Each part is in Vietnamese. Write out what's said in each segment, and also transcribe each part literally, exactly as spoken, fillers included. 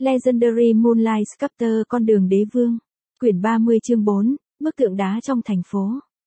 Legendary Moonlight Sculptor Con đường đế vương. Quyển ba mươi chương bốn, bức tượng đá trong thành phố.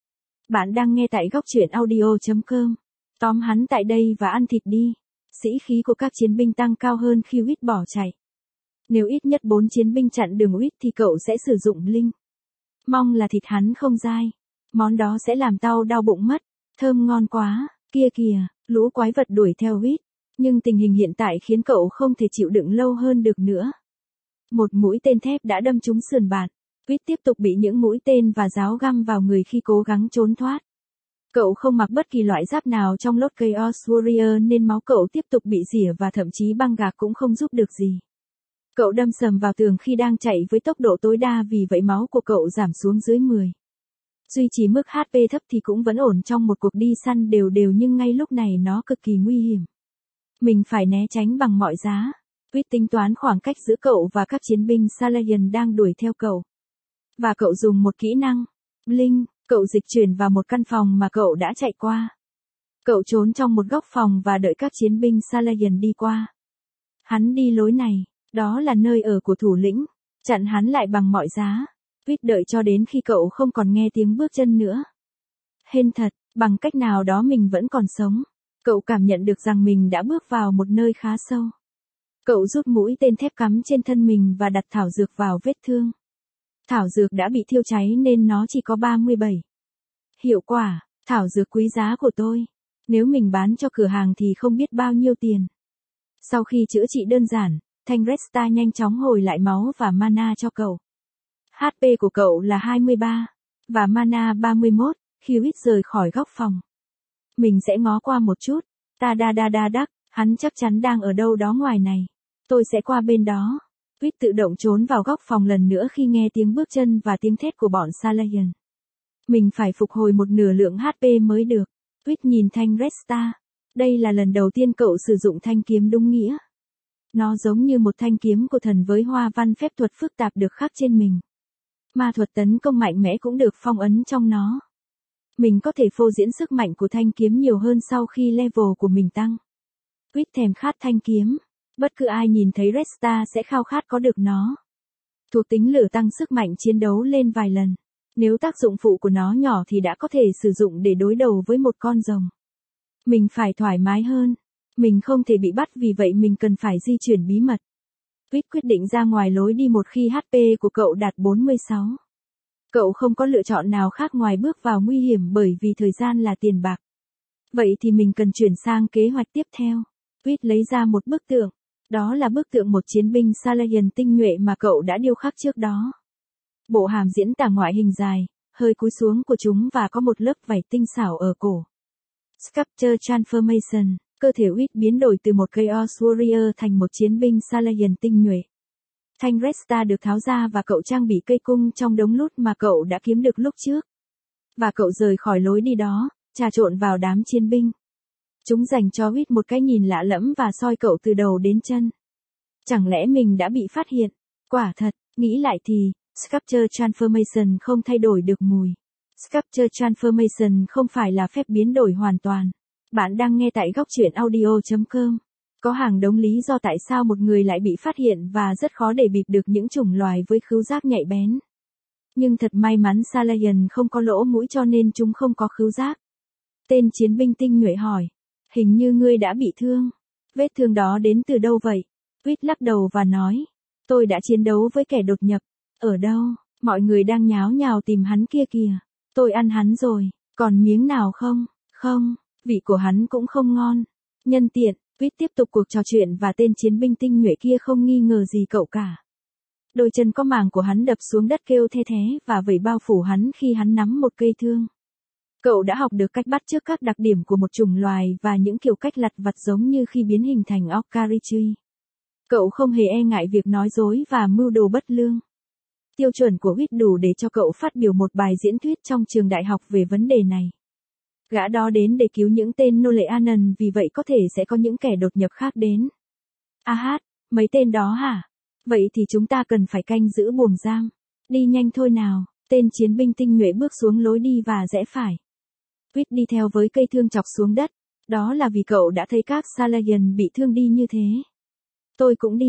Bạn đang nghe tại góc truyện audio chấm com. Tóm hắn tại đây và ăn thịt đi. Sĩ khí của các chiến binh tăng cao hơn khi Huýt bỏ chạy. Nếu ít nhất bốn chiến binh chặn đường Huýt thì cậu sẽ sử dụng Blink. Mong là thịt hắn không dai. Món đó sẽ làm tao đau bụng mất. Thơm ngon quá. Kia kìa, lũ quái vật đuổi theo Huýt. Nhưng tình hình hiện tại khiến cậu không thể chịu đựng lâu hơn được nữa. Một mũi tên thép đã đâm trúng sườn bạn. Huýt tiếp tục bị những mũi tên và giáo găm vào người khi cố gắng trốn thoát. Cậu không mặc bất kỳ loại giáp nào trong lốt Chaos Warrior nên máu cậu tiếp tục bị rỉa và thậm chí băng gạc cũng không giúp được gì. Cậu đâm sầm vào tường khi đang chạy với tốc độ tối đa, vì vậy máu của cậu giảm xuống dưới mười. Duy trì mức hát pê thấp thì cũng vẫn ổn trong một cuộc đi săn đều đều, nhưng ngay lúc này nó cực kỳ nguy hiểm. Mình phải né tránh bằng mọi giá. Huýt tính toán khoảng cách giữa cậu và các chiến binh Salayan đang đuổi theo cậu. Và cậu dùng một kỹ năng, Blink, cậu dịch chuyển vào một căn phòng mà cậu đã chạy qua. Cậu trốn trong một góc phòng và đợi các chiến binh Salayan đi qua. Hắn đi lối này, đó là nơi ở của thủ lĩnh, chặn hắn lại bằng mọi giá. Huýt đợi cho đến khi cậu không còn nghe tiếng bước chân nữa. Hên thật, bằng cách nào đó mình vẫn còn sống. Cậu cảm nhận được rằng mình đã bước vào một nơi khá sâu. Cậu rút mũi tên thép cắm trên thân mình và đặt thảo dược vào vết thương. Thảo dược đã bị thiêu cháy nên nó chỉ có ba mươi bảy. Hiệu quả, thảo dược quý giá của tôi. Nếu mình bán cho cửa hàng thì không biết bao nhiêu tiền. Sau khi chữa trị đơn giản, thanh Resta nhanh chóng hồi lại máu và mana cho cậu. hát pê của cậu là hai mươi ba, và mana ba mươi mốt, khi Huýt rời khỏi góc phòng. Mình sẽ ngó qua một chút. Ta đa đa đa đắc, hắn chắc chắn đang ở đâu đó ngoài này. Tôi sẽ qua bên đó. Huýt tự động trốn vào góc phòng lần nữa khi nghe tiếng bước chân và tiếng thét của bọn Salayan. Mình phải phục hồi một nửa lượng hát pê mới được. Huýt nhìn thanh Resta. Đây là lần đầu tiên cậu sử dụng thanh kiếm đúng nghĩa. Nó giống như một thanh kiếm của thần với hoa văn phép thuật phức tạp được khắc trên mình. Ma thuật tấn công mạnh mẽ cũng được phong ấn trong nó. Mình có thể phô diễn sức mạnh của thanh kiếm nhiều hơn sau khi level của mình tăng. Huýt thèm khát thanh kiếm. Bất cứ ai nhìn thấy Resta sẽ khao khát có được nó. Thuộc tính lửa tăng sức mạnh chiến đấu lên vài lần. Nếu tác dụng phụ của nó nhỏ thì đã có thể sử dụng để đối đầu với một con rồng. Mình phải thoải mái hơn. Mình không thể bị bắt, vì vậy mình cần phải di chuyển bí mật. Huýt quyết định ra ngoài lối đi một khi hát pê của cậu đạt bốn mươi sáu. Cậu không có lựa chọn nào khác ngoài bước vào nguy hiểm bởi vì thời gian là tiền bạc. Vậy thì mình cần chuyển sang kế hoạch tiếp theo. Huýt lấy ra một bức tượng. Đó là bức tượng một chiến binh Salayan tinh nhuệ mà cậu đã điêu khắc trước đó. Bộ hàm diễn tả ngoại hình dài, hơi cúi xuống của chúng và có một lớp vảy tinh xảo ở cổ. Sculpture Transformation, cơ thể Huýt biến đổi từ một Chaos Warrior thành một chiến binh Salayan tinh nhuệ. Thanh Resta được tháo ra và cậu trang bị cây cung trong đống lút mà cậu đã kiếm được lúc trước. Và cậu rời khỏi lối đi đó, trà trộn vào đám chiến binh. Chúng dành cho Huýt một cái nhìn lạ lẫm và soi cậu từ đầu đến chân. Chẳng lẽ mình đã bị phát hiện? Quả thật, nghĩ lại thì, Sculpture Transformation không thay đổi được mùi. Sculpture Transformation không phải là phép biến đổi hoàn toàn. Bạn đang nghe tại góc truyện audio chấm com. Có hàng đống lý do tại sao một người lại bị phát hiện và rất khó để bịp được những chủng loài với khứu giác nhạy bén. Nhưng thật may mắn Salayan không có lỗ mũi cho nên chúng không có khứu giác. Tên chiến binh tinh nhuệ hỏi. Hình như ngươi đã bị thương. Vết thương đó đến từ đâu vậy? Huýt lắc đầu và nói. Tôi đã chiến đấu với kẻ đột nhập. Ở đâu? Mọi người đang nháo nhào tìm hắn kia kìa. Tôi ăn hắn rồi. Còn miếng nào không? Không, vị của hắn cũng không ngon. Nhân tiện, Huýt tiếp tục cuộc trò chuyện và tên chiến binh tinh nhuệ kia không nghi ngờ gì cậu cả. Đôi chân có màng của hắn đập xuống đất kêu the thé và vẩy bao phủ hắn khi hắn nắm một cây thương. Cậu đã học được cách bắt chước các đặc điểm của một chủng loài và những kiểu cách lặt vặt giống như khi biến hình thành Okarichi. Cậu không hề e ngại việc nói dối và mưu đồ bất lương. Tiêu chuẩn của Huýt đủ để cho cậu phát biểu một bài diễn thuyết trong trường đại học về vấn đề này. Gã đó đến để cứu những tên nô lệ Anan, vì vậy có thể sẽ có những kẻ đột nhập khác đến. A hát, mấy tên đó hả? Vậy thì chúng ta cần phải canh giữ buồng giam. Đi nhanh thôi nào. Tên chiến binh tinh nhuệ bước xuống lối đi và rẽ phải. Huýt đi theo với cây thương chọc xuống đất. Đó là vì cậu đã thấy các Salayan bị thương đi như thế. Tôi cũng đi.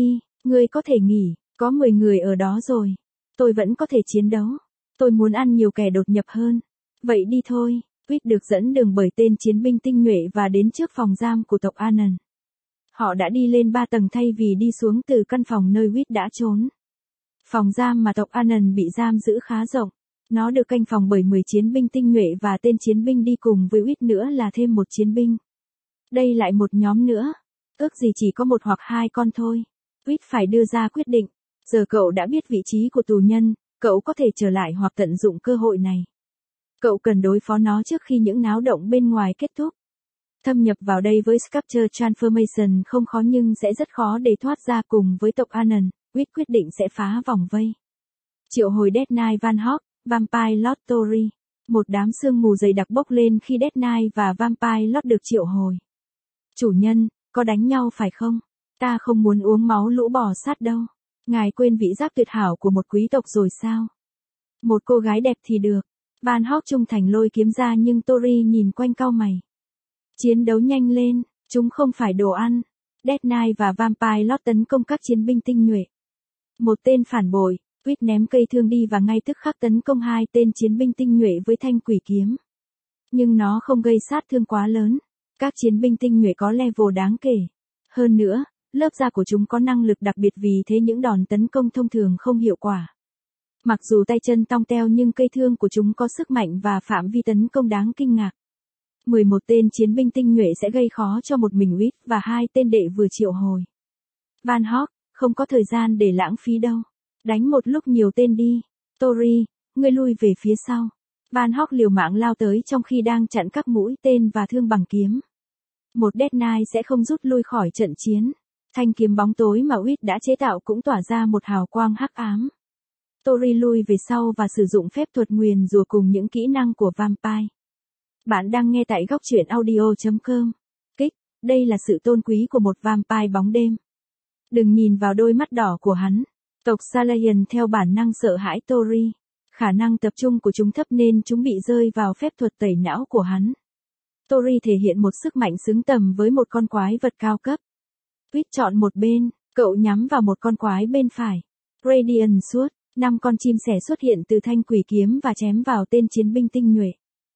Ngươi có thể nghỉ, có mười người ở đó rồi. Tôi vẫn có thể chiến đấu. Tôi muốn ăn nhiều kẻ đột nhập hơn. Vậy đi thôi. Reed được dẫn đường bởi tên chiến binh tinh nhuệ và đến trước phòng giam của tộc Anan. Họ đã đi lên ba tầng thay vì đi xuống từ căn phòng nơi Reed đã trốn. Phòng giam mà tộc Anan bị giam giữ khá rộng. Nó được canh phòng bởi mười chiến binh tinh nhuệ và tên chiến binh đi cùng với Reed nữa là thêm một chiến binh. Đây lại một nhóm nữa. Ước gì chỉ có một hoặc hai con thôi. Reed phải đưa ra quyết định. Giờ cậu đã biết vị trí của tù nhân, cậu có thể trở lại hoặc tận dụng cơ hội này. Cậu cần đối phó nó trước khi những náo động bên ngoài kết thúc. Thâm nhập vào đây với Sculpture Transformation không khó nhưng sẽ rất khó để thoát ra cùng với tộc Anan. Reed quyết định sẽ phá vòng vây. Triệu hồi Death Knight Van Hawk, Vampire Lord Tori. Một đám sương mù dày đặc bốc lên khi Death Knight và Vampire Lord được triệu hồi. Chủ nhân, có đánh nhau phải không? Ta không muốn uống máu lũ bò sát đâu. Ngài quên vị giác tuyệt hảo của một quý tộc rồi sao? Một cô gái đẹp thì được. Van Hawk trung thành lôi kiếm ra nhưng Tori nhìn quanh cau mày. Chiến đấu nhanh lên, chúng không phải đồ ăn. Death Knight và Vampire Lord tấn công các chiến binh tinh nhuệ. Một tên phản bội, Reed ném cây thương đi và ngay tức khắc tấn công hai tên chiến binh tinh nhuệ với thanh quỷ kiếm. Nhưng nó không gây sát thương quá lớn. Các chiến binh tinh nhuệ có level đáng kể. Hơn nữa, lớp da của chúng có năng lực đặc biệt vì thế những đòn tấn công thông thường không hiệu quả. Mặc dù tay chân tong teo nhưng cây thương của chúng có sức mạnh và phạm vi tấn công đáng kinh ngạc. mười một tên chiến binh tinh nhuệ sẽ gây khó cho một mình Reed và hai tên đệ vừa triệu hồi. Van Hawk, không có thời gian để lãng phí đâu. Đánh một lúc nhiều tên đi. Tori, ngươi lui về phía sau. Van Hawk liều mạng lao tới trong khi đang chặn các mũi tên và thương bằng kiếm. Một Death Knight sẽ không rút lui khỏi trận chiến. Thanh kiếm bóng tối mà Reed đã chế tạo cũng tỏa ra một hào quang hắc ám. Tori lui về sau và sử dụng phép thuật nguyền rủa cùng những kỹ năng của Vampire. Bạn đang nghe tại góc truyện audio chấm com. Kích, đây là sự tôn quý của một Vampire bóng đêm. Đừng nhìn vào đôi mắt đỏ của hắn. Tộc Salayan theo bản năng sợ hãi Tori. Khả năng tập trung của chúng thấp nên chúng bị rơi vào phép thuật tẩy não của hắn. Tori thể hiện một sức mạnh xứng tầm với một con quái vật cao cấp. Reed chọn một bên, cậu nhắm vào một con quái bên phải. Radiant Sword, năm con chim sẻ xuất hiện từ thanh quỷ kiếm và chém vào tên chiến binh tinh nhuệ.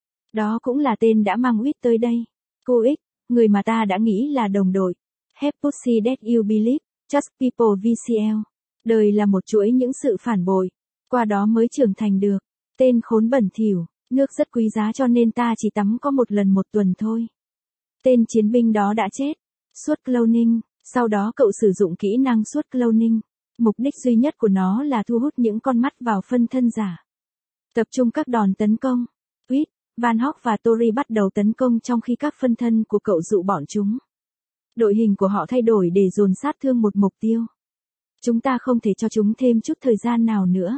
Đó cũng là tên đã mang Reed tới đây. Cô X, người mà ta đã nghĩ là đồng đội. Have Pussy That You Believe, Just People vê xê lờ. Đời là một chuỗi những sự phản bội. Qua đó mới trưởng thành được. Tên khốn bẩn thỉu, nước rất quý giá cho nên ta chỉ tắm có một lần một tuần thôi. Tên chiến binh đó đã chết. Suốt cloning, sau đó cậu sử dụng kỹ năng suốt cloning. Mục đích duy nhất của nó là thu hút những con mắt vào phân thân giả. Tập trung các đòn tấn công. Reed, Van Hawk và Tori bắt đầu tấn công trong khi các phân thân của cậu dụ bọn chúng. Đội hình của họ thay đổi để dồn sát thương một mục tiêu. Chúng ta không thể cho chúng thêm chút thời gian nào nữa.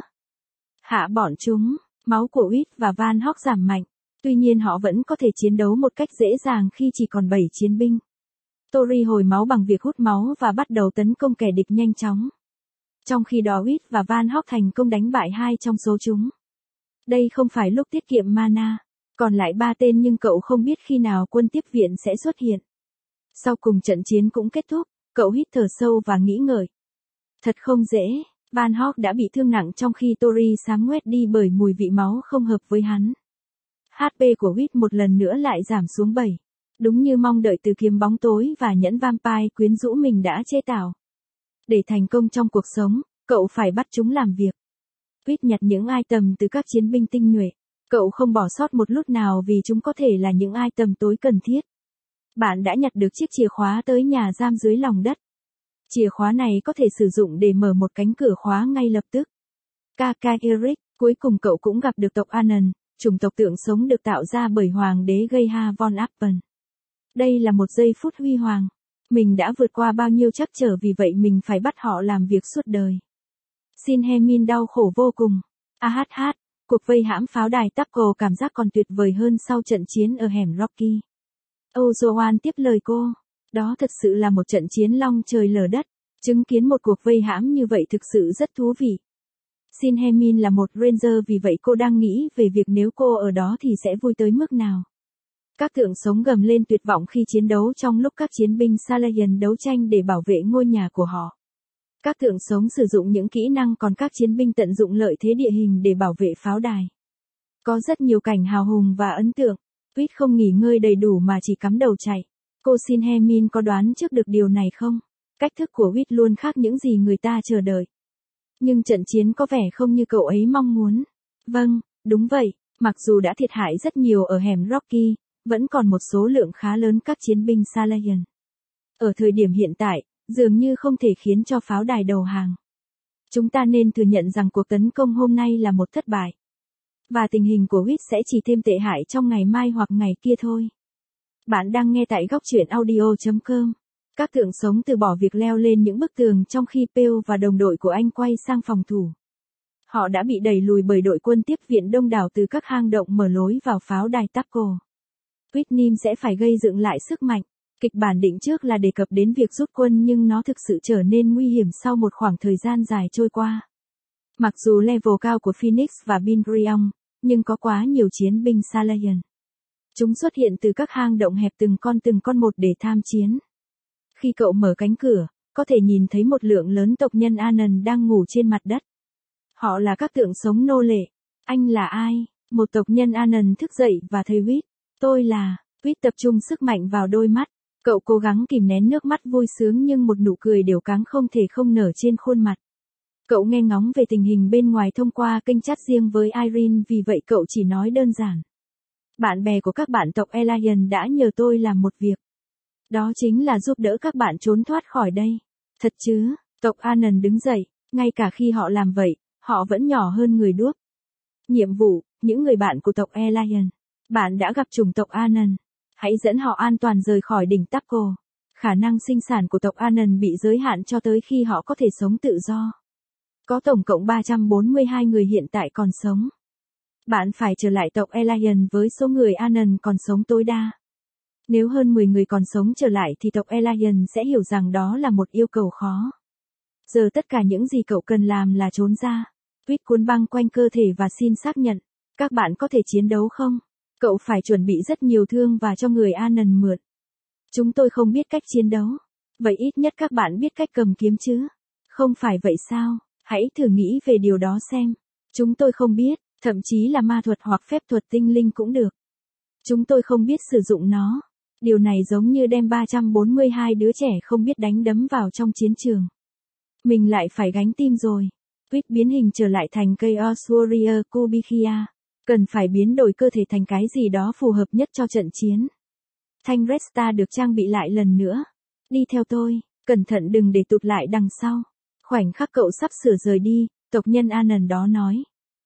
Hạ bọn chúng, máu của Reed và Van Hawk giảm mạnh. Tuy nhiên họ vẫn có thể chiến đấu một cách dễ dàng khi chỉ còn bảy chiến binh. Tori hồi máu bằng việc hút máu và bắt đầu tấn công kẻ địch nhanh chóng. Trong khi đó Reed và Van Hawk thành công đánh bại hai trong số chúng. Đây không phải lúc tiết kiệm mana. Còn lại ba tên nhưng cậu không biết khi nào quân tiếp viện sẽ xuất hiện. Sau cùng trận chiến cũng kết thúc, cậu hít thở sâu và nghĩ ngợi. Thật không dễ, Van Hawk đã bị thương nặng trong khi Tori xám ngoét đi bởi mùi vị máu không hợp với hắn. hát pê của Reed một lần nữa lại giảm xuống bảy. Đúng như mong đợi từ kiếm bóng tối và nhẫn vampire quyến rũ mình đã chế tạo. Để thành công trong cuộc sống, cậu phải bắt chúng làm việc. Reed nhặt những item từ các chiến binh tinh nhuệ. Cậu không bỏ sót một lúc nào vì chúng có thể là những item tối cần thiết. Bạn đã nhặt được chiếc chìa khóa tới nhà giam dưới lòng đất. Chìa khóa này có thể sử dụng để mở một cánh cửa khóa ngay lập tức. Kaka Eric, cuối cùng cậu cũng gặp được tộc Anan, chủng tộc tượng sống được tạo ra bởi hoàng đế Geha von Appen. Đây là một giây phút huy hoàng. Mình đã vượt qua bao nhiêu trắc trở vì vậy mình phải bắt họ làm việc suốt đời. Sinhemin đau khổ vô cùng. A hát hát, cuộc vây hãm pháo đài Taco cảm giác còn tuyệt vời hơn sau trận chiến ở hẻm Rocky. Ozoan tiếp lời cô. Đó thật sự là một trận chiến long trời lở đất. Chứng kiến một cuộc vây hãm như vậy thực sự rất thú vị. Sinhemin là một Ranger vì vậy cô đang nghĩ về việc nếu cô ở đó thì sẽ vui tới mức nào. Các tượng sống gầm lên tuyệt vọng khi chiến đấu trong lúc các chiến binh Salayan đấu tranh để bảo vệ ngôi nhà của họ. Các thượng sống sử dụng những kỹ năng còn các chiến binh tận dụng lợi thế địa hình để bảo vệ pháo đài. Có rất nhiều cảnh hào hùng và ấn tượng. Reed không nghỉ ngơi đầy đủ mà chỉ cắm đầu chạy. Cô xin Hemin có đoán trước được điều này không? Cách thức của Reed luôn khác những gì người ta chờ đợi. Nhưng trận chiến có vẻ không như cậu ấy mong muốn. Vâng, đúng vậy, mặc dù đã thiệt hại rất nhiều ở hẻm Rocky, vẫn còn một số lượng khá lớn các chiến binh Salayan. Ở thời điểm hiện tại, dường như không thể khiến cho pháo đài đầu hàng. Chúng ta nên thừa nhận rằng cuộc tấn công hôm nay là một thất bại. Và tình hình của Reed sẽ chỉ thêm tệ hại trong ngày mai hoặc ngày kia thôi. Bạn đang nghe tại góc truyện audio chấm com. Các thượng sống từ bỏ việc leo lên những bức tường trong khi Pew và đồng đội của anh quay sang phòng thủ. Họ đã bị đẩy lùi bởi đội quân tiếp viện đông đảo từ các hang động mở lối vào pháo đài Taco. Whitney sẽ phải gây dựng lại sức mạnh. Kịch bản định trước là đề cập đến việc rút quân nhưng nó thực sự trở nên nguy hiểm sau một khoảng thời gian dài trôi qua. Mặc dù level cao của Phoenix và Bingrion, nhưng có quá nhiều chiến binh Salayan. Chúng xuất hiện từ các hang động hẹp từng con từng con một để tham chiến. Khi cậu mở cánh cửa, có thể nhìn thấy một lượng lớn tộc nhân Anan đang ngủ trên mặt đất. Họ là các tượng sống nô lệ. Anh là ai? Một tộc nhân Anan thức dậy và thấy Reed. Tôi là... Reed tập trung sức mạnh vào đôi mắt. Cậu cố gắng kìm nén nước mắt vui sướng nhưng một nụ cười đều cáng không thể không nở trên khuôn mặt. Cậu nghe ngóng về tình hình bên ngoài thông qua kênh chat riêng với Irene, vì vậy cậu chỉ nói đơn giản. Bạn bè của các bạn tộc Elian đã nhờ tôi làm một việc. Đó chính là giúp đỡ các bạn trốn thoát khỏi đây. Thật chứ? Tộc Anan đứng dậy, ngay cả khi họ làm vậy, họ vẫn nhỏ hơn người đuốc. Nhiệm vụ, những người bạn của tộc Elian. Bạn đã gặp chủng tộc Anan. Hãy dẫn họ an toàn rời khỏi đỉnh Taco. Khả năng sinh sản của tộc Anan bị giới hạn cho tới khi họ có thể sống tự do. Có tổng cộng ba trăm bốn mươi hai người hiện tại còn sống. Bạn phải trở lại tộc Elian với số người Anan còn sống tối đa. Nếu hơn mười người còn sống trở lại thì tộc Elian sẽ hiểu rằng đó là một yêu cầu khó. Giờ tất cả những gì cậu cần làm là trốn ra. Reed cuốn băng quanh cơ thể và xin xác nhận. Các bạn có thể chiến đấu không? Cậu phải chuẩn bị rất nhiều thương và cho người Anan mượn. Chúng tôi không biết cách chiến đấu. Vậy ít nhất các bạn biết cách cầm kiếm chứ? Không phải vậy sao? Hãy thử nghĩ về điều đó xem. Chúng tôi không biết, thậm chí là ma thuật hoặc phép thuật tinh linh cũng được. Chúng tôi không biết sử dụng nó. Điều này giống như đem ba trăm bốn mươi hai đứa trẻ không biết đánh đấm vào trong chiến trường. Mình lại phải gánh tim rồi. Reed biến hình trở lại thành Chaos Warrior Kubikia. Cần phải biến đổi cơ thể thành cái gì đó phù hợp nhất cho trận chiến. Thanh Resta được trang bị lại lần nữa. Đi theo tôi, cẩn thận đừng để tụt lại đằng sau. Khoảnh khắc cậu sắp sửa rời đi, tộc nhân Anan đó nói.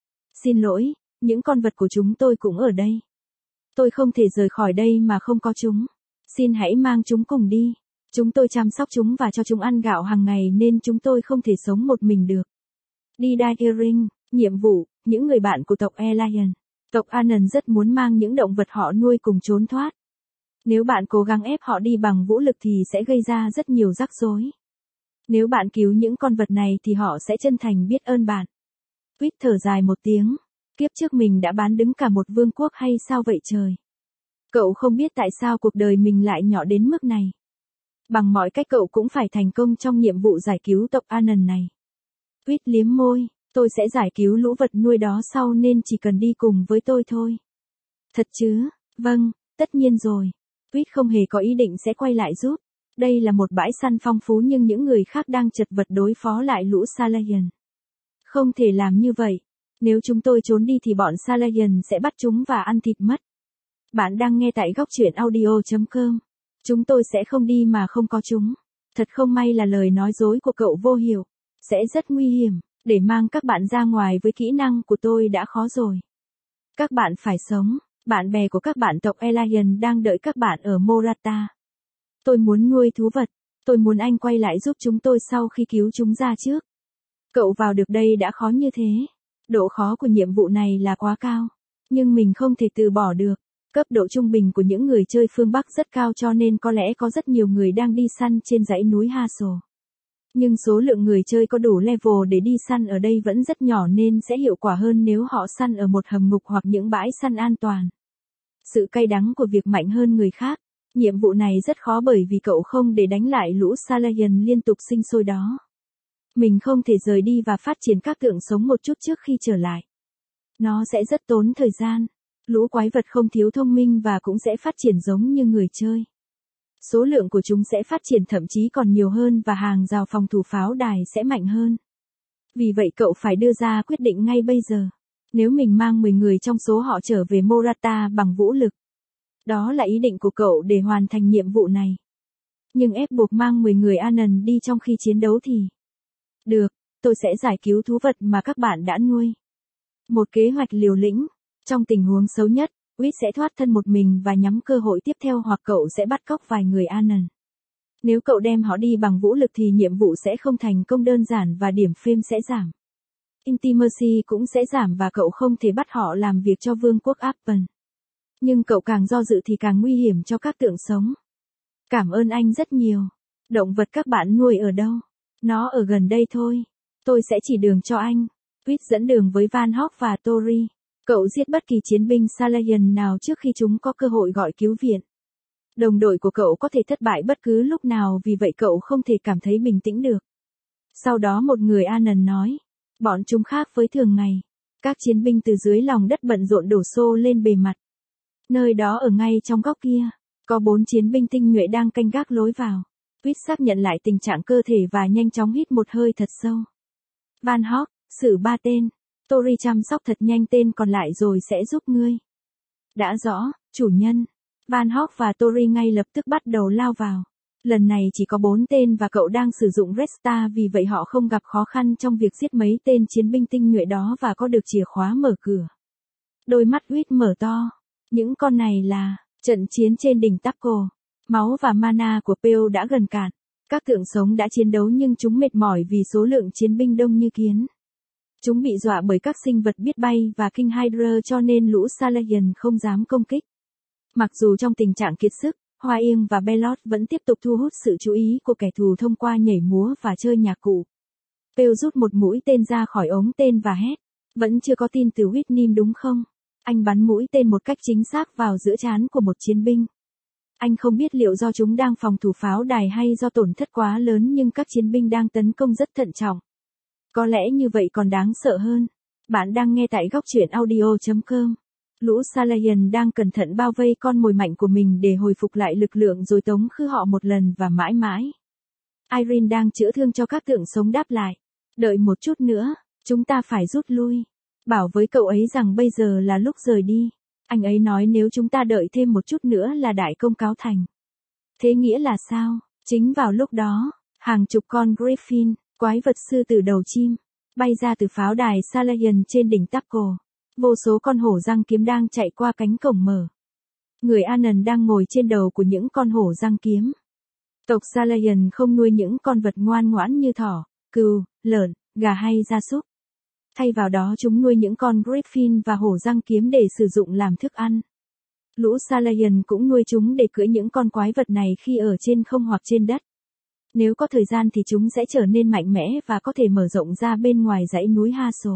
Xin lỗi, những con vật của chúng tôi cũng ở đây. Tôi không thể rời khỏi đây mà không có chúng. Xin hãy mang chúng cùng đi. Chúng tôi chăm sóc chúng và cho chúng ăn gạo hàng ngày nên chúng tôi không thể sống một mình được. Đi Dairing, nhiệm vụ, những người bạn của tộc Elian. Tộc Anan rất muốn mang những động vật họ nuôi cùng trốn thoát. Nếu bạn cố gắng ép họ đi bằng vũ lực thì sẽ gây ra rất nhiều rắc rối. Nếu bạn cứu những con vật này thì họ sẽ chân thành biết ơn bạn. Reed thở dài một tiếng. Kiếp trước mình đã bán đứng cả một vương quốc hay sao vậy trời? Cậu không biết tại sao cuộc đời mình lại nhỏ đến mức này. Bằng mọi cách cậu cũng phải thành công trong nhiệm vụ giải cứu tộc Anan này. Reed liếm môi. Tôi sẽ giải cứu lũ vật nuôi đó sau nên chỉ cần đi cùng với tôi thôi. Thật chứ? Vâng, tất nhiên rồi. Reed không hề có ý định sẽ quay lại giúp. Đây là một bãi săn phong phú nhưng những người khác đang chật vật đối phó lại lũ Salayan. Không thể làm như vậy. Nếu chúng tôi trốn đi thì bọn Salayan sẽ bắt chúng và ăn thịt mất. Bạn đang nghe tại góc truyện audio chấm com. Chúng tôi sẽ không đi mà không có chúng. Thật không may là lời nói dối của cậu vô hiệu. Sẽ rất nguy hiểm. Để mang các bạn ra ngoài với kỹ năng của tôi đã khó rồi. Các bạn phải sống. Bạn bè của các bạn tộc Elian đang đợi các bạn ở Morata. Tôi muốn nuôi thú vật. Tôi muốn anh quay lại giúp chúng tôi sau khi cứu chúng ra trước. Cậu vào được đây đã khó như thế. Độ khó của nhiệm vụ này là quá cao. Nhưng mình không thể từ bỏ được. Cấp độ trung bình của những người chơi phương Bắc rất cao cho nên có lẽ có rất nhiều người đang đi săn trên dãy núi Hassel. Nhưng số lượng người chơi có đủ level để đi săn ở đây vẫn rất nhỏ nên sẽ hiệu quả hơn nếu họ săn ở một hầm ngục hoặc những bãi săn an toàn. Sự cay đắng của việc mạnh hơn người khác. Nhiệm vụ này rất khó bởi vì cậu không để đánh lại lũ Salayan liên tục sinh sôi đó. Mình không thể rời đi và phát triển các tượng sống một chút trước khi trở lại. Nó sẽ rất tốn thời gian. Lũ quái vật không thiếu thông minh và cũng sẽ phát triển giống như người chơi. Số lượng của chúng sẽ phát triển thậm chí còn nhiều hơn và hàng rào phòng thủ pháo đài sẽ mạnh hơn. Vì vậy cậu phải đưa ra quyết định ngay bây giờ. Nếu mình mang mười người trong số họ trở về Morata bằng vũ lực. Đó là ý định của cậu để hoàn thành nhiệm vụ này. Nhưng ép buộc mang mười người Anon đi trong khi chiến đấu thì... Được, tôi sẽ giải cứu thú vật mà các bạn đã nuôi. Một kế hoạch liều lĩnh. Trong tình huống xấu nhất, Whit sẽ thoát thân một mình và nhắm cơ hội tiếp theo hoặc cậu sẽ bắt cóc vài người Anon. Nếu cậu đem họ đi bằng vũ lực thì nhiệm vụ sẽ không thành công đơn giản và điểm phêm sẽ giảm. Intimacy cũng sẽ giảm và cậu không thể bắt họ làm việc cho vương quốc Appen. Nhưng cậu càng do dự thì càng nguy hiểm cho các tượng sống. Cảm ơn anh rất nhiều. Động vật các bạn nuôi ở đâu? Nó ở gần đây thôi. Tôi sẽ chỉ đường cho anh. Whit dẫn đường với Van Hawk và Tori. Cậu giết bất kỳ chiến binh Salayan nào trước khi chúng có cơ hội gọi cứu viện. Đồng đội của cậu có thể thất bại bất cứ lúc nào vì vậy cậu không thể cảm thấy bình tĩnh được. Sau đó một người Anon nói. Bọn chúng khác với thường ngày. Các chiến binh từ dưới lòng đất bận rộn đổ xô lên bề mặt. Nơi đó ở ngay trong góc kia. Có bốn chiến binh tinh nhuệ đang canh gác lối vào. Whit xác nhận lại tình trạng cơ thể và nhanh chóng hít một hơi thật sâu. Van Hawk, xử ba tên. Tori chăm sóc thật nhanh tên còn lại rồi sẽ giúp ngươi. Đã rõ, chủ nhân. Van Hawk và Tori ngay lập tức bắt đầu lao vào. Lần này chỉ có bốn tên và cậu đang sử dụng Resta vì vậy họ không gặp khó khăn trong việc giết mấy tên chiến binh tinh nhuệ đó và có được chìa khóa mở cửa. Đôi mắt Whit mở to. Những con này là trận chiến trên đỉnh Taco. Máu và mana của Peo đã gần cạn. Các tượng sống đã chiến đấu nhưng chúng mệt mỏi vì số lượng chiến binh đông như kiến. Chúng bị dọa bởi các sinh vật biết bay và King Hydra cho nên lũ Salayan không dám công kích. Mặc dù trong tình trạng kiệt sức, Hoa Yên và Belot vẫn tiếp tục thu hút sự chú ý của kẻ thù thông qua nhảy múa và chơi nhạc cụ. Peo rút một mũi tên ra khỏi ống tên và hét. Vẫn chưa có tin từ Whitney đúng không? Anh bắn mũi tên một cách chính xác vào giữa trán của một chiến binh. Anh không biết liệu do chúng đang phòng thủ pháo đài hay do tổn thất quá lớn nhưng các chiến binh đang tấn công rất thận trọng. Có lẽ như vậy còn đáng sợ hơn. Bạn đang nghe tại góc truyện audio chấm com. Lũ Salayan đang cẩn thận bao vây con mồi mạnh của mình để hồi phục lại lực lượng rồi tống khứ họ một lần và mãi mãi. Irene đang chữa thương cho các tượng sống đáp lại. Đợi một chút nữa, chúng ta phải rút lui. Bảo với cậu ấy rằng bây giờ là lúc rời đi. Anh ấy nói nếu chúng ta đợi thêm một chút nữa là đại công cáo thành. Thế nghĩa là sao? Chính vào lúc đó, hàng chục con Griffin, quái vật sư tử đầu chim, bay ra từ pháo đài Salayan trên đỉnh Taco. Vô số con hổ răng kiếm đang chạy qua cánh cổng mở. Người Anon đang ngồi trên đầu của những con hổ răng kiếm. Tộc Salayan không nuôi những con vật ngoan ngoãn như thỏ, cừu, lợn, gà hay gia súc. Thay vào đó chúng nuôi những con Griffin và hổ răng kiếm để sử dụng làm thức ăn. Lũ Salayan cũng nuôi chúng để cưỡi những con quái vật này khi ở trên không hoặc trên đất. Nếu có thời gian thì chúng sẽ trở nên mạnh mẽ và có thể mở rộng ra bên ngoài dãy núi Hassel.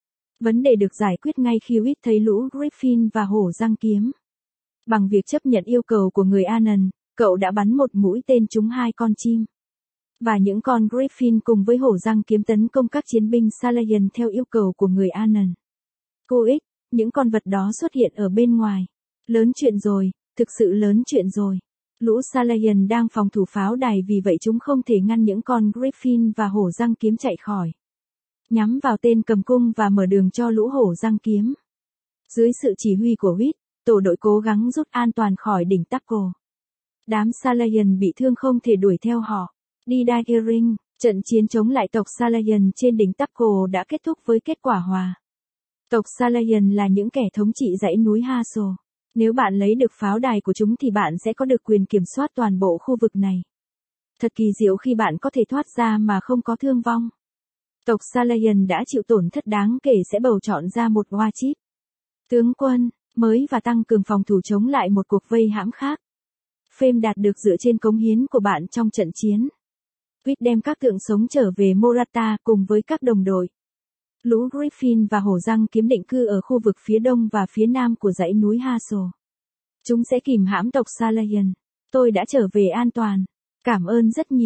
Vấn đề được giải quyết ngay khi Whit thấy lũ Griffin và hổ răng kiếm. Bằng việc chấp nhận yêu cầu của người Anon, cậu đã bắn một mũi tên trúng hai con chim. Và những con Griffin cùng với hổ răng kiếm tấn công các chiến binh Salayan theo yêu cầu của người Anon. Cô ích, những con vật đó xuất hiện ở bên ngoài. Lớn chuyện rồi, thực sự lớn chuyện rồi. Lũ Salayan đang phòng thủ pháo đài vì vậy chúng không thể ngăn những con Griffin và hổ răng kiếm chạy khỏi. Nhắm vào tên cầm cung và mở đường cho lũ hổ răng kiếm. Dưới sự chỉ huy của Whit, tổ đội cố gắng rút an toàn khỏi đỉnh Taco. Đám Salayan bị thương không thể đuổi theo họ. Đi Daggering, trận chiến chống lại tộc Salayan trên đỉnh Taco đã kết thúc với kết quả hòa. Tộc Salayan là những kẻ thống trị dãy núi Hassel. Nếu bạn lấy được pháo đài của chúng thì bạn sẽ có được quyền kiểm soát toàn bộ khu vực này. Thật kỳ diệu khi bạn có thể thoát ra mà không có thương vong. Tộc Salayan đã chịu tổn thất đáng kể sẽ bầu chọn ra một Wachit. Tướng quân, mới và tăng cường phòng thủ chống lại một cuộc vây hãm khác. Phêm đạt được dựa trên cống hiến của bạn trong trận chiến. Whit đem các tượng sống trở về Morata cùng với các đồng đội. Lũ Griffin và hổ răng kiếm định cư ở khu vực phía đông và phía nam của dãy núi Hassel. Chúng sẽ kìm hãm tộc Salayan. Tôi đã trở về an toàn. Cảm ơn rất nhiều.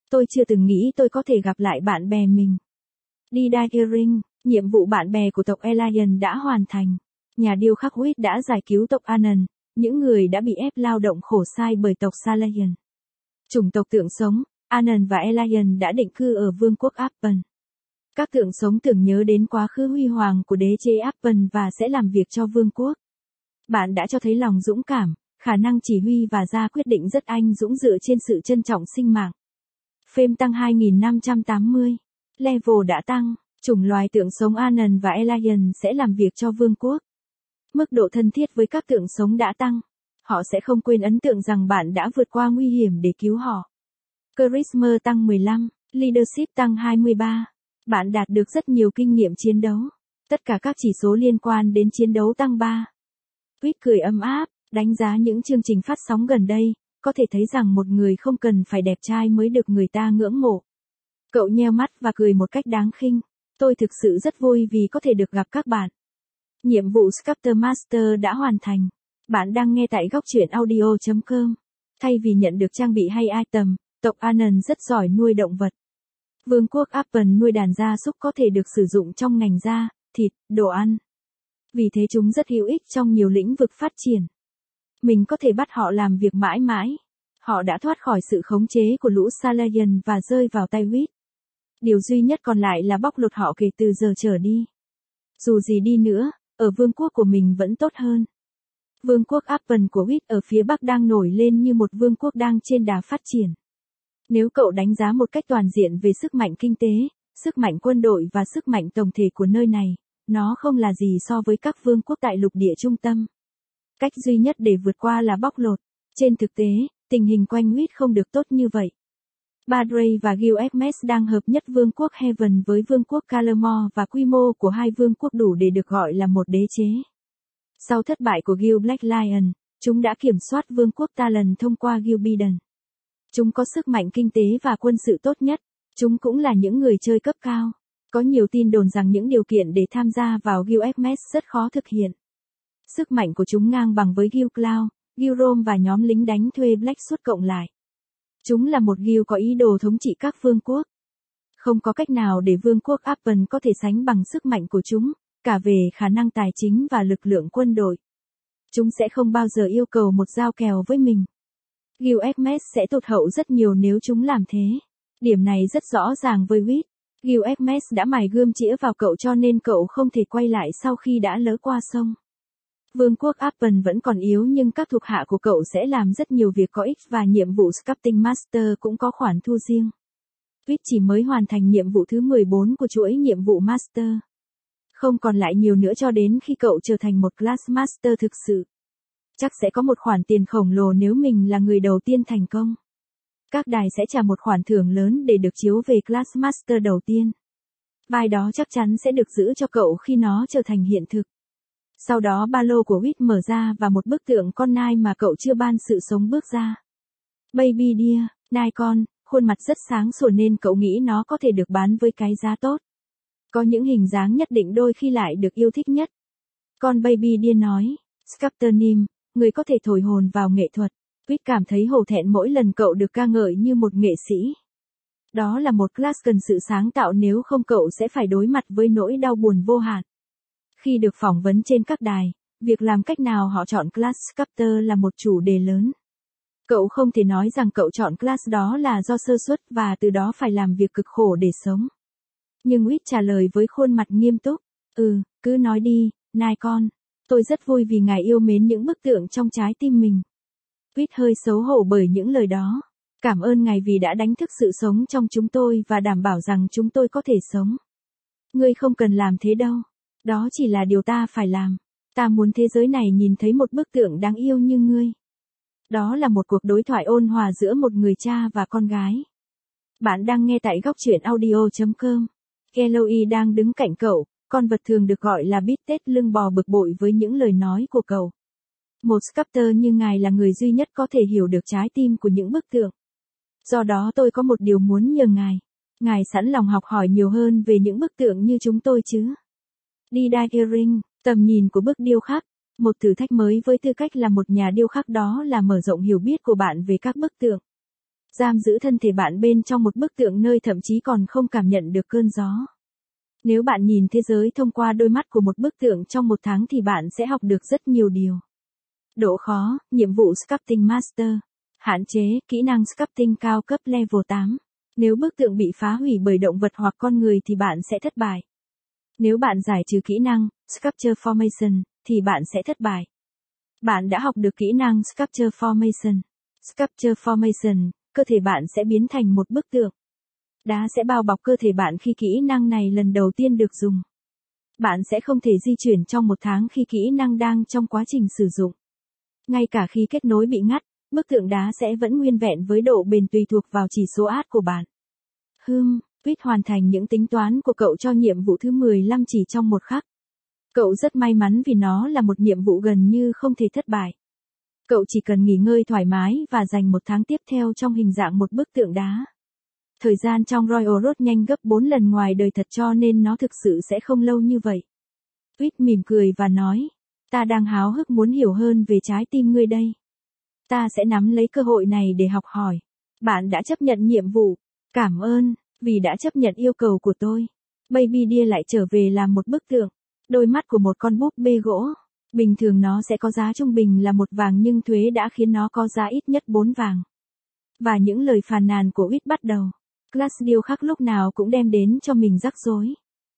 Tôi chưa từng nghĩ tôi có thể gặp lại bạn bè mình. Đi Daenerys, nhiệm vụ bạn bè của tộc Aelion đã hoàn thành. Nhà điêu khắc Wit đã giải cứu tộc Anan, những người đã bị ép lao động khổ sai bởi tộc Salayan. Chủng tộc tượng sống, Anan và Aelion đã định cư ở vương quốc Appen. Các tượng sống tưởng nhớ đến quá khứ huy hoàng của đế chế Appen và sẽ làm việc cho vương quốc. Bạn đã cho thấy lòng dũng cảm, khả năng chỉ huy và ra quyết định rất anh dũng dựa trên sự trân trọng sinh mạng. Fame tăng hai nghìn năm trăm tám mươi. Level đã tăng, chủng loài tượng sống Anan và Aelion sẽ làm việc cho vương quốc. Mức độ thân thiết với các tượng sống đã tăng. Họ sẽ không quên ấn tượng rằng bạn đã vượt qua nguy hiểm để cứu họ. Charisma tăng mười lăm, Leadership tăng hai mươi ba. Bạn đạt được rất nhiều kinh nghiệm chiến đấu. Tất cả các chỉ số liên quan đến chiến đấu tăng ba. Wit cười ấm áp, đánh giá những chương trình phát sóng gần đây, có thể thấy rằng một người không cần phải đẹp trai mới được người ta ngưỡng mộ. Cậu nheo mắt và cười một cách đáng khinh. Tôi thực sự rất vui vì có thể được gặp các bạn. Nhiệm vụ Sculptor Master đã hoàn thành. Bạn đang nghe tại góc truyện audio chấm com. Thay vì nhận được trang bị hay item, tộc Anan rất giỏi nuôi động vật. Vương quốc Appen nuôi đàn gia súc có thể được sử dụng trong ngành da, thịt, đồ ăn. Vì thế chúng rất hữu ích trong nhiều lĩnh vực phát triển. Mình có thể bắt họ làm việc mãi mãi. Họ đã thoát khỏi sự khống chế của lũ Salayan và rơi vào tay Wit. Điều duy nhất còn lại là bóc lột họ kể từ giờ trở đi. Dù gì đi nữa, ở vương quốc của mình vẫn tốt hơn. Vương quốc Appen của Wit ở phía bắc đang nổi lên như một vương quốc đang trên đà phát triển. Nếu cậu đánh giá một cách toàn diện về sức mạnh kinh tế, sức mạnh quân đội và sức mạnh tổng thể của nơi này, nó không là gì so với các vương quốc tại lục địa trung tâm. Cách duy nhất để vượt qua là bóc lột. Trên thực tế, tình hình quanh Wit không được tốt như vậy. Badrey và Gilgamesh đang hợp nhất vương quốc Heaven với vương quốc Calamore và quy mô của hai vương quốc đủ để được gọi là một đế chế. Sau thất bại của Gil Black Lion, chúng đã kiểm soát vương quốc Talon thông qua Gil Biden. Chúng có sức mạnh kinh tế và quân sự tốt nhất. Chúng cũng là những người chơi cấp cao. Có nhiều tin đồn rằng những điều kiện để tham gia vào Gilgamesh rất khó thực hiện. Sức mạnh của chúng ngang bằng với Gil Cloud, Gil Rome và nhóm lính đánh thuê Blackwood cộng lại. Chúng là một Gil có ý đồ thống trị các vương quốc. Không có cách nào để vương quốc Appen có thể sánh bằng sức mạnh của chúng, cả về khả năng tài chính và lực lượng quân đội. Chúng sẽ không bao giờ yêu cầu một giao kèo với mình. Gilgamesh sẽ tụt hậu rất nhiều nếu chúng làm thế. Điểm này rất rõ ràng với Wit. Gilgamesh đã mài gươm chĩa vào cậu cho nên cậu không thể quay lại sau khi đã lỡ qua sông. Vương quốc Appen vẫn còn yếu nhưng các thuộc hạ của cậu sẽ làm rất nhiều việc có ích và nhiệm vụ Sculpting Master cũng có khoản thu riêng. Wit chỉ mới hoàn thành nhiệm vụ thứ mười bốn của chuỗi nhiệm vụ Master. Không còn lại nhiều nữa cho đến khi cậu trở thành một Class Master thực sự. Chắc sẽ có một khoản tiền khổng lồ nếu mình là người đầu tiên thành công. Các đài sẽ trả một khoản thưởng lớn để được chiếu về Class Master đầu tiên. Vai đó chắc chắn sẽ được giữ cho cậu khi nó trở thành hiện thực. Sau đó ba lô của Wit mở ra và một bức tượng con nai mà cậu chưa ban sự sống bước ra. Baby deer, nai con, khuôn mặt rất sáng sủa nên cậu nghĩ nó có thể được bán với cái giá tốt. Có những hình dáng nhất định đôi khi lại được yêu thích nhất. Con baby deer nói, Sculptor Nim, người có thể thổi hồn vào nghệ thuật. Wit cảm thấy hổ thẹn mỗi lần cậu được ca ngợi như một nghệ sĩ. Đó là một class cần sự sáng tạo nếu không cậu sẽ phải đối mặt với nỗi đau buồn vô hạn. Khi được phỏng vấn trên các đài, việc làm cách nào họ chọn class Sculptor là một chủ đề lớn. Cậu không thể nói rằng cậu chọn class đó là do sơ suất và từ đó phải làm việc cực khổ để sống. Nhưng Wit trả lời với khuôn mặt nghiêm túc, ừ, cứ nói đi, nai con. Tôi rất vui vì ngài yêu mến những bức tượng trong trái tim mình. Wit hơi xấu hổ bởi những lời đó. Cảm ơn ngài vì đã đánh thức sự sống trong chúng tôi và đảm bảo rằng chúng tôi có thể sống. Ngươi không cần làm thế đâu. Đó chỉ là điều ta phải làm. Ta muốn thế giới này nhìn thấy một bức tượng đáng yêu như ngươi. Đó là một cuộc đối thoại ôn hòa giữa một người cha và con gái. Bạn đang nghe tại góc truyện audio chấm com. Eloy đang đứng cạnh cậu, con vật thường được gọi là bít tết lưng bò bực bội với những lời nói của cậu. Một sculptor như ngài là người duy nhất có thể hiểu được trái tim của những bức tượng. Do đó tôi có một điều muốn nhờ ngài. Ngài sẵn lòng học hỏi nhiều hơn về những bức tượng như chúng tôi chứ. Đi Daenerys, tầm nhìn của bức điêu khắc. Một thử thách mới với tư cách là một nhà điêu khắc đó là mở rộng hiểu biết của bạn về các bức tượng. Giam giữ thân thể bạn bên trong một bức tượng nơi thậm chí còn không cảm nhận được cơn gió. Nếu bạn nhìn thế giới thông qua đôi mắt của một bức tượng trong một tháng thì bạn sẽ học được rất nhiều điều. Độ khó, nhiệm vụ Sculpting Master. Hạn chế, kỹ năng Sculpting cao cấp level tám. Nếu bức tượng bị phá hủy bởi động vật hoặc con người thì bạn sẽ thất bại. Nếu bạn giải trừ kỹ năng Sculpture Formation, thì bạn sẽ thất bại. Bạn đã học được kỹ năng Sculpture Formation. Sculpture Formation, cơ thể bạn sẽ biến thành một bức tượng. Đá sẽ bao bọc cơ thể bạn khi kỹ năng này lần đầu tiên được dùng. Bạn sẽ không thể di chuyển trong một tháng khi kỹ năng đang trong quá trình sử dụng. Ngay cả khi kết nối bị ngắt, bức tượng đá sẽ vẫn nguyên vẹn với độ bền tùy thuộc vào chỉ số át của bạn. Hừm, Tweet hoàn thành những tính toán của cậu cho nhiệm vụ thứ mười lăm chỉ trong một khắc. Cậu rất may mắn vì nó là một nhiệm vụ gần như không thể thất bại. Cậu chỉ cần nghỉ ngơi thoải mái và dành một tháng tiếp theo trong hình dạng một bức tượng đá. Thời gian trong Royal Road nhanh gấp bốn lần ngoài đời thật cho nên nó thực sự sẽ không lâu như vậy. Tweet mỉm cười và nói, ta đang háo hức muốn hiểu hơn về trái tim ngươi đây. Ta sẽ nắm lấy cơ hội này để học hỏi. Bạn đã chấp nhận nhiệm vụ. Cảm ơn, vì đã chấp nhận yêu cầu của tôi. Baby Deer lại trở về làm một bức tượng. Đôi mắt của một con búp bê gỗ. Bình thường nó sẽ có giá trung bình là một vàng nhưng thuế đã khiến nó có giá ít nhất bốn vàng. Và những lời phàn nàn của Tweet bắt đầu. Class điêu khắc lúc nào cũng đem đến cho mình rắc rối.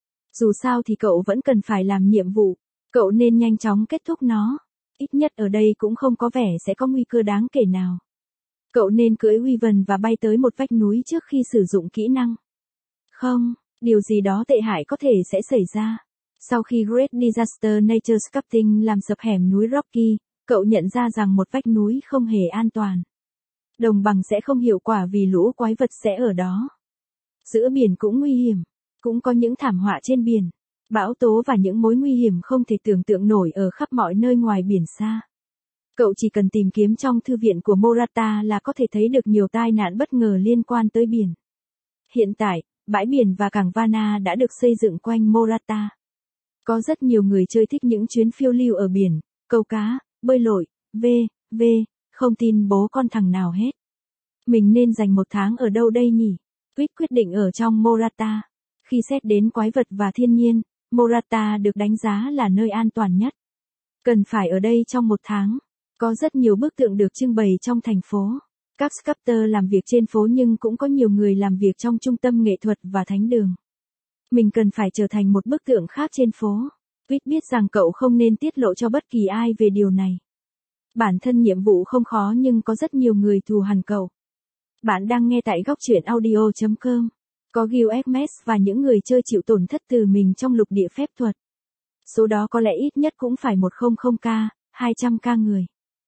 Dù sao thì cậu vẫn cần phải làm nhiệm vụ. Cậu nên nhanh chóng kết thúc nó. Ít nhất ở đây cũng không có vẻ sẽ có nguy cơ đáng kể nào. Cậu nên cưỡi Wyvern và bay tới một vách núi trước khi sử dụng kỹ năng. Không, điều gì đó tệ hại có thể sẽ xảy ra. Sau khi Great Disaster Nature Sculpting làm sập hẻm núi Rocky, cậu nhận ra rằng một vách núi không hề an toàn. Đồng bằng sẽ không hiệu quả vì lũ quái vật sẽ ở đó. Giữa biển cũng nguy hiểm. Cũng có những thảm họa trên biển. Bão tố và những mối nguy hiểm không thể tưởng tượng nổi ở khắp mọi nơi ngoài biển xa. Cậu chỉ cần tìm kiếm trong thư viện của Morata là có thể thấy được nhiều tai nạn bất ngờ liên quan tới biển. Hiện tại, bãi biển và cảng Varna đã được xây dựng quanh Morata. Có rất nhiều người chơi thích những chuyến phiêu lưu ở biển, câu cá, bơi lội, vân vân, không tin bố con thằng nào hết. Mình nên dành một tháng ở đâu đây nhỉ? Tweet quyết định ở trong Morata. Khi xét đến quái vật và thiên nhiên, Morata được đánh giá là nơi an toàn nhất. Cần phải ở đây trong một tháng. Có rất nhiều bức tượng được trưng bày trong thành phố. Các sculptor làm việc trên phố nhưng cũng có nhiều người làm việc trong trung tâm nghệ thuật và thánh đường. Mình cần phải trở thành một bức tượng khác trên phố. Tweet biết rằng cậu không nên tiết lộ cho bất kỳ ai về điều này. Bản thân nhiệm vụ không khó nhưng có rất nhiều người thù hằn cậu. Bạn đang nghe tại góc truyện audio chấm com. Có Gilgamesh và những người chơi chịu tổn thất từ mình trong lục địa phép thuật. Số đó có lẽ ít nhất cũng phải một trăm k, hai trăm k người.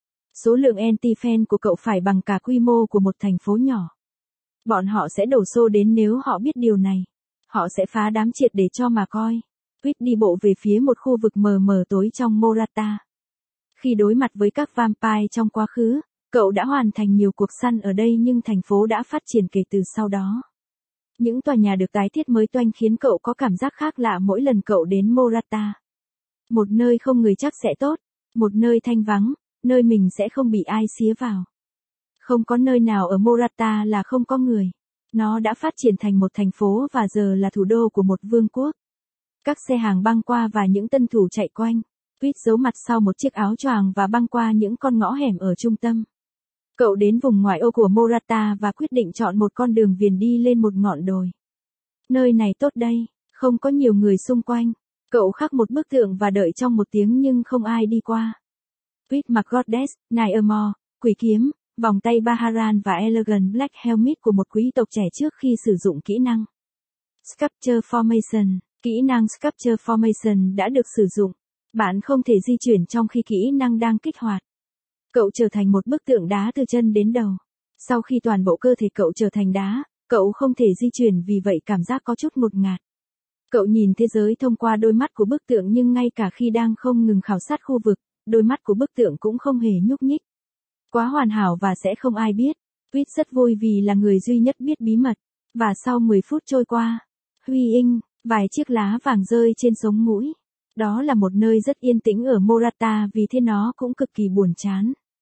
Số lượng anti-fan của cậu phải bằng cả quy mô của một thành phố nhỏ. Bọn họ sẽ đổ xô đến nếu họ biết điều này. Họ sẽ phá đám triệt để cho mà coi. Tweet đi bộ về phía một khu vực mờ mờ tối trong Morata. Khi đối mặt với các vampire trong quá khứ, cậu đã hoàn thành nhiều cuộc săn ở đây nhưng thành phố đã phát triển kể từ sau đó. Những tòa nhà được tái thiết mới toanh khiến cậu có cảm giác khác lạ mỗi lần cậu đến Morata. Một nơi không người chắc sẽ tốt, một nơi thanh vắng, nơi mình sẽ không bị ai xía vào. Không có nơi nào ở Morata là không có người. Nó đã phát triển thành một thành phố và giờ là thủ đô của một vương quốc. Các xe hàng băng qua và những tân thủ chạy quanh. Tweet giấu mặt sau một chiếc áo choàng và băng qua những con ngõ hẻm ở trung tâm. Cậu đến vùng ngoại ô của Morata và quyết định chọn một con đường viền đi lên một ngọn đồi. Nơi này tốt đây, không có nhiều người xung quanh. Cậu khắc một bức tượng và đợi trong một tiếng nhưng không ai đi qua. Tweet mặc Goddess, Nyamor, quỷ kiếm, vòng tay Baharan và Elegant Black Helmet của một quý tộc trẻ trước khi sử dụng kỹ năng Sculpture Formation. Kỹ năng Sculpture Formation đã được sử dụng. Bạn không thể di chuyển trong khi kỹ năng đang kích hoạt. Cậu trở thành một bức tượng đá từ chân đến đầu. Sau khi toàn bộ cơ thể cậu trở thành đá, cậu không thể di chuyển vì vậy cảm giác có chút ngột ngạt. Cậu nhìn thế giới thông qua đôi mắt của bức tượng nhưng ngay cả khi đang không ngừng khảo sát khu vực, đôi mắt của bức tượng cũng không hề nhúc nhích. Quá hoàn hảo và sẽ không ai biết. Tweet rất vui vì là người duy nhất biết bí mật. Và sau mười phút trôi qua, Huy Inh, vài chiếc lá vàng rơi trên sống mũi. Đó là một nơi rất yên tĩnh ở Morata vì thế nó cũng cực kỳ buồn chán.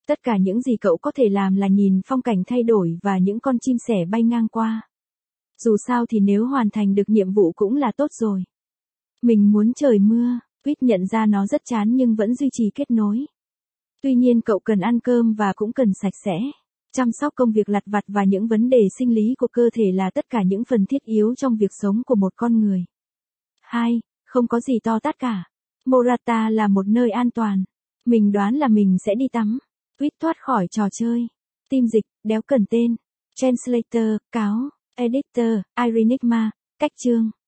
Tất cả những gì cậu có thể làm là nhìn phong cảnh thay đổi và những con chim sẻ bay ngang qua. Dù sao thì nếu hoàn thành được nhiệm vụ cũng là tốt rồi. Mình muốn trời mưa. Quýt nhận ra nó rất chán nhưng vẫn duy trì kết nối. Tuy nhiên cậu cần ăn cơm và cũng cần sạch sẽ. Chăm sóc công việc lặt vặt và những vấn đề sinh lý của cơ thể là tất cả những phần thiết yếu trong việc sống của một con người. hai. Không có gì to tát cả. Morata là một nơi an toàn. Mình đoán là mình sẽ đi tắm. Quýt thoát khỏi trò chơi. Tim dịch, đéo cần tên. Translator, cáo, editor, Irenigma, cách chương.